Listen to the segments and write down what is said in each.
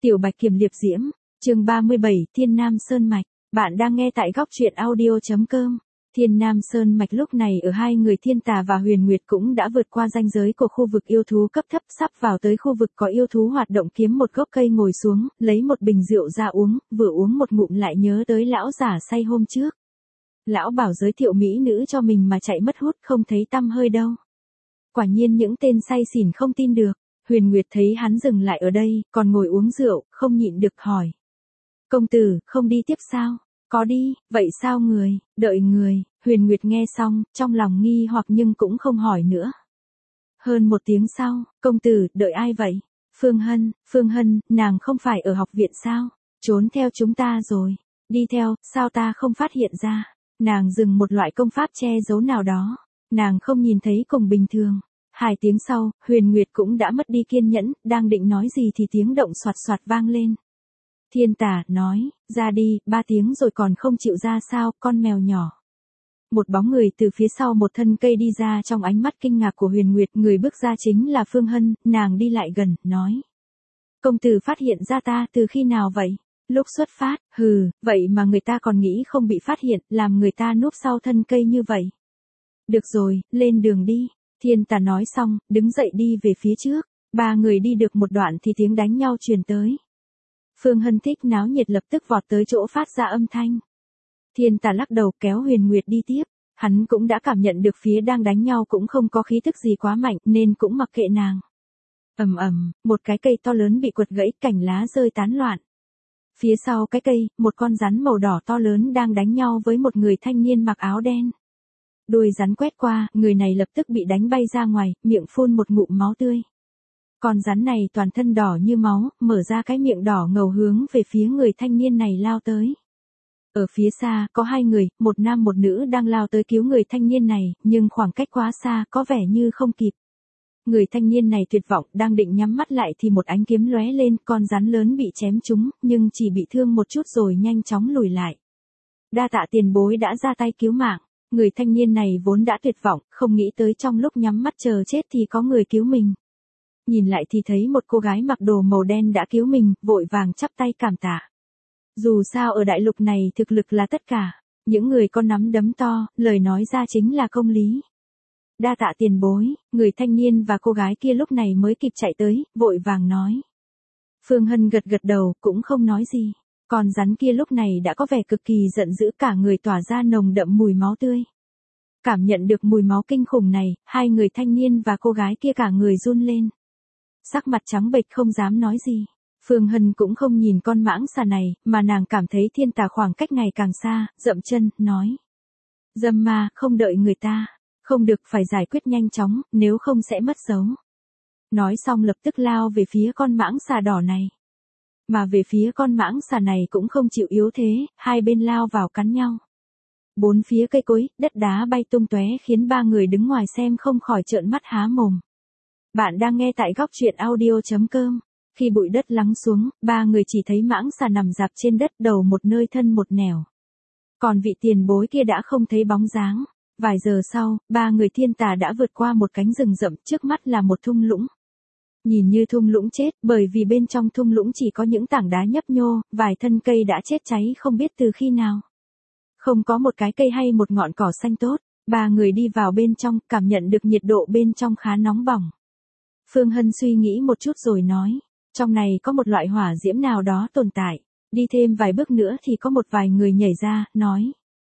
Tiểu Bạch Kiểm Liệp Diễm, chương 37, Thiên Nam Sơn Mạch. Bạn đang nghe tại góc truyện audio.com. Thiên Nam Sơn Mạch lúc này ở hai người Thiên Tà và Huyền Nguyệt cũng đã vượt qua ranh giới của khu vực yêu thú cấp thấp, sắp vào tới khu vực có yêu thú hoạt động, kiếm một gốc cây ngồi xuống, lấy một bình rượu ra uống, vừa uống một ngụm lại nhớ tới lão giả say hôm trước. Lão bảo giới thiệu mỹ nữ cho mình mà chạy mất hút, không thấy tăm hơi đâu. Quả nhiên những tên say xỉn không tin được. Huyền Nguyệt thấy hắn dừng lại ở đây, còn ngồi uống rượu, không nhịn được hỏi. Công tử, không đi tiếp sao? Có đi, vậy sao người, đợi người. Huyền Nguyệt nghe xong, trong lòng nghi hoặc nhưng cũng không hỏi nữa. Hơn một tiếng sau, công tử, đợi ai vậy? Phương Hân, nàng không phải ở học viện sao? Trốn theo chúng ta rồi. Đi theo, sao ta không phát hiện ra? Nàng dùng một loại công pháp che giấu nào đó. Nàng không nhìn thấy cùng bình thường. 2 tiếng sau, Huyền Nguyệt cũng đã mất đi kiên nhẫn, đang định nói gì thì tiếng động xoạt xoạt vang lên. Thiên Tà nói, ra đi, 3 tiếng rồi còn không chịu ra sao, con mèo nhỏ. Một bóng người từ phía sau một thân cây đi ra, trong ánh mắt kinh ngạc của Huyền Nguyệt, người bước ra chính là Phương Hân, nàng đi lại gần, nói. Công tử phát hiện ra ta từ khi nào vậy? Lúc xuất phát, vậy mà người ta còn nghĩ không bị phát hiện, làm người ta núp sau thân cây như vậy. Được rồi, lên đường đi. Thiên Tà nói xong, đứng dậy đi về phía trước. 3 người đi được một đoạn thì tiếng đánh nhau truyền tới. Phương Hân thích náo nhiệt lập tức vọt tới chỗ phát ra âm thanh. Thiên Tà lắc đầu kéo Huyền Nguyệt đi tiếp. Hắn cũng đã cảm nhận được phía đang đánh nhau cũng không có khí tức gì quá mạnh nên cũng mặc kệ nàng. Một cái cây to lớn bị quật gãy, cành lá rơi tán loạn. Phía sau cái cây, một con rắn màu đỏ to lớn đang đánh nhau với một người thanh niên mặc áo đen. Đuôi rắn quét qua, người này lập tức bị đánh bay ra ngoài, miệng phun một ngụm máu tươi. Con rắn này toàn thân đỏ như máu, mở ra cái miệng đỏ ngầu hướng về phía người thanh niên này lao tới. Ở phía xa, có 2 người, một nam một nữ đang lao tới cứu người thanh niên này, nhưng khoảng cách quá xa, có vẻ như không kịp. Người thanh niên này tuyệt vọng, đang định nhắm mắt lại thì một ánh kiếm lóe lên, con rắn lớn bị chém trúng, nhưng chỉ bị thương một chút rồi nhanh chóng lùi lại. Đa tạ tiền bối đã ra tay cứu mạng. Người thanh niên này vốn đã tuyệt vọng, không nghĩ tới trong lúc nhắm mắt chờ chết thì có người cứu mình. Nhìn lại thì thấy một cô gái mặc đồ màu đen đã cứu mình, vội vàng chắp tay cảm tạ. Dù sao ở đại lục này thực lực là tất cả, những người có nắm đấm to, lời nói ra chính là công lý. Đa tạ tiền bối, người thanh niên và cô gái kia lúc này mới kịp chạy tới, vội vàng nói. Phương Hân gật gật đầu, cũng không nói gì. Con rắn kia lúc này đã có vẻ cực kỳ giận dữ, cả người tỏa ra nồng đậm mùi máu tươi. Cảm nhận được mùi máu kinh khủng này, 2 người thanh niên và cô gái kia cả người run lên. Sắc mặt trắng bệch không dám nói gì. Phương Hân cũng không nhìn con mãng xà này, mà nàng cảm thấy Thiên Tà khoảng cách ngày càng xa, dậm chân, nói. Dâm ma, không đợi người ta. Không được, phải giải quyết nhanh chóng, nếu không sẽ mất dấu. Nói xong lập tức lao về phía con mãng xà đỏ này. Mà về phía con mãng xà này cũng không chịu yếu thế, 2 bên lao vào cắn nhau. 4 phía cây cối, đất đá bay tung tóe khiến 3 người đứng ngoài xem không khỏi trợn mắt há mồm. Bạn đang nghe tại góc truyện audio.com. Khi bụi đất lắng xuống, 3 người chỉ thấy mãng xà nằm rạp trên đất, đầu một nơi thân một nẻo. Còn vị tiền bối kia đã không thấy bóng dáng. Vài giờ sau, 3 người Thiên Tà đã vượt qua một cánh rừng rậm, trước mắt là một thung lũng. Nhìn như thung lũng chết, bởi vì bên trong thung lũng chỉ có những tảng đá nhấp nhô, vài thân cây đã chết cháy không biết từ khi nào. Không có một cái cây hay một ngọn cỏ xanh tốt. 3 người đi vào bên trong, cảm nhận được nhiệt độ bên trong khá nóng bỏng. Phương Hân suy nghĩ một chút rồi nói, trong này có một loại hỏa diễm nào đó tồn tại. Đi thêm vài bước nữa thì có một vài người nhảy ra, nói.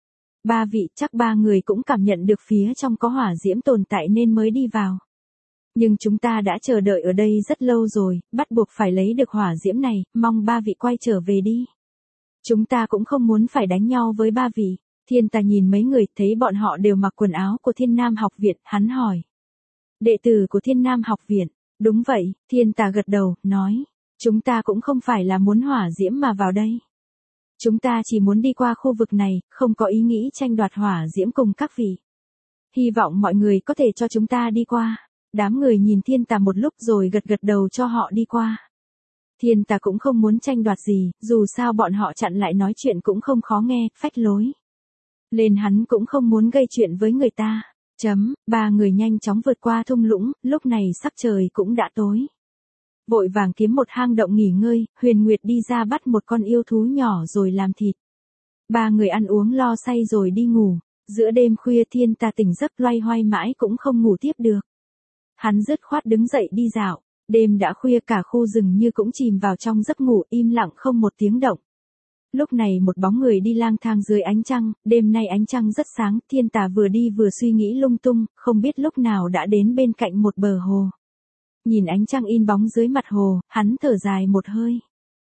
3 vị, chắc 3 người cũng cảm nhận được phía trong có hỏa diễm tồn tại nên mới đi vào. Nhưng chúng ta đã chờ đợi ở đây rất lâu rồi, bắt buộc phải lấy được hỏa diễm này, mong 3 vị quay trở về đi. Chúng ta cũng không muốn phải đánh nhau với 3 vị. Thiên Tà nhìn mấy người, thấy bọn họ đều mặc quần áo của Thiên Nam học viện, hắn hỏi. Đệ tử của Thiên Nam học viện, đúng vậy, Thiên Tà gật đầu, nói. Chúng ta cũng không phải là muốn hỏa diễm mà vào đây. Chúng ta chỉ muốn đi qua khu vực này, không có ý nghĩ tranh đoạt hỏa diễm cùng các vị. Hy vọng mọi người có thể cho chúng ta đi qua. Đám người nhìn Thiên Tà một lúc rồi gật gật đầu cho họ đi qua. Thiên Tà cũng không muốn tranh đoạt gì, dù sao bọn họ chặn lại nói chuyện cũng không khó nghe, phách lối. Lên hắn cũng không muốn gây chuyện với người ta. 3 người nhanh chóng vượt qua thung lũng, lúc này sắc trời cũng đã tối. Vội vàng kiếm một hang động nghỉ ngơi, Huyền Nguyệt đi ra bắt một con yêu thú nhỏ rồi làm thịt. Ba người ăn uống lo say rồi đi ngủ. Giữa đêm khuya Thiên Tà tỉnh giấc loay hoay mãi cũng không ngủ tiếp được. Hắn dứt khoát đứng dậy đi dạo. Đêm đã khuya, cả khu rừng như cũng chìm vào trong giấc ngủ im lặng không một tiếng động. Lúc này một bóng người đi lang thang dưới ánh trăng, đêm nay ánh trăng rất sáng, Thiên Tà vừa đi vừa suy nghĩ lung tung, không biết lúc nào đã đến bên cạnh một bờ hồ. Nhìn ánh trăng in bóng dưới mặt hồ, hắn thở dài một hơi.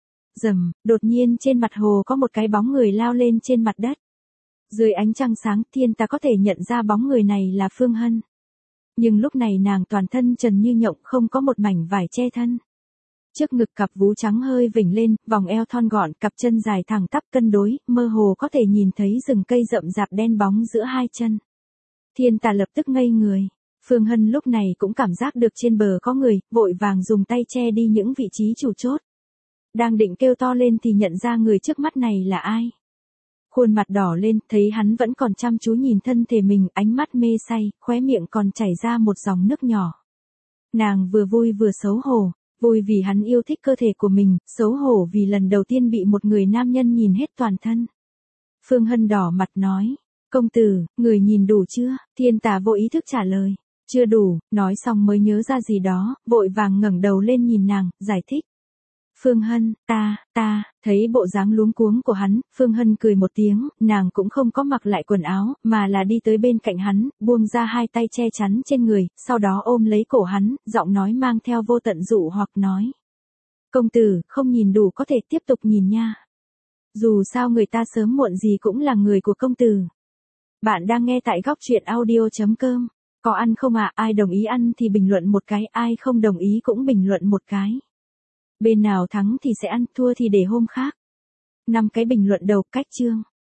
Rầm, đột nhiên trên mặt hồ có một cái bóng người lao lên trên mặt đất. Dưới ánh trăng sáng, Thiên Tà có thể nhận ra bóng người này là Phương Hân. Nhưng lúc này nàng toàn thân trần như nhộng, không có một mảnh vải che thân. Trước ngực cặp vú trắng hơi vểnh lên, vòng eo thon gọn, cặp chân dài thẳng tắp cân đối, mơ hồ có thể nhìn thấy rừng cây rậm rạp đen bóng giữa hai chân. Thiên Tà lập tức ngây người. Phương Hân lúc này cũng cảm giác được trên bờ có người, vội vàng dùng tay che đi những vị trí chủ chốt. Đang định kêu to lên thì nhận ra người trước mắt này là ai. Khuôn mặt đỏ lên, thấy hắn vẫn còn chăm chú nhìn thân thể mình, ánh mắt mê say, khóe miệng còn chảy ra một dòng nước nhỏ. Nàng vừa vui vừa xấu hổ, vui vì hắn yêu thích cơ thể của mình, xấu hổ vì lần đầu tiên bị một người nam nhân nhìn hết toàn thân. Phương Hân đỏ mặt nói, công tử, người nhìn đủ chưa? Thiên Tà vô ý thức trả lời, chưa đủ, nói xong mới nhớ ra gì đó, vội vàng ngẩng đầu lên nhìn nàng, giải thích. Phương Hân, ta, thấy bộ dáng luống cuống của hắn, Phương Hân cười một tiếng, nàng cũng không có mặc lại quần áo, mà là đi tới bên cạnh hắn, buông ra hai tay che chắn trên người, sau đó ôm lấy cổ hắn, giọng nói mang theo vô tận dụ hoặc nói. Công tử, không nhìn đủ có thể tiếp tục nhìn nha. Dù sao người ta sớm muộn gì cũng là người của công tử. Bạn đang nghe tại góc truyện audio.com. Có ăn không ạ? Ai đồng ý ăn thì bình luận một cái, ai không đồng ý cũng bình luận một cái. Bên nào thắng thì sẽ ăn, thua thì để hôm khác. 5 cái bình luận đầu, cách chương.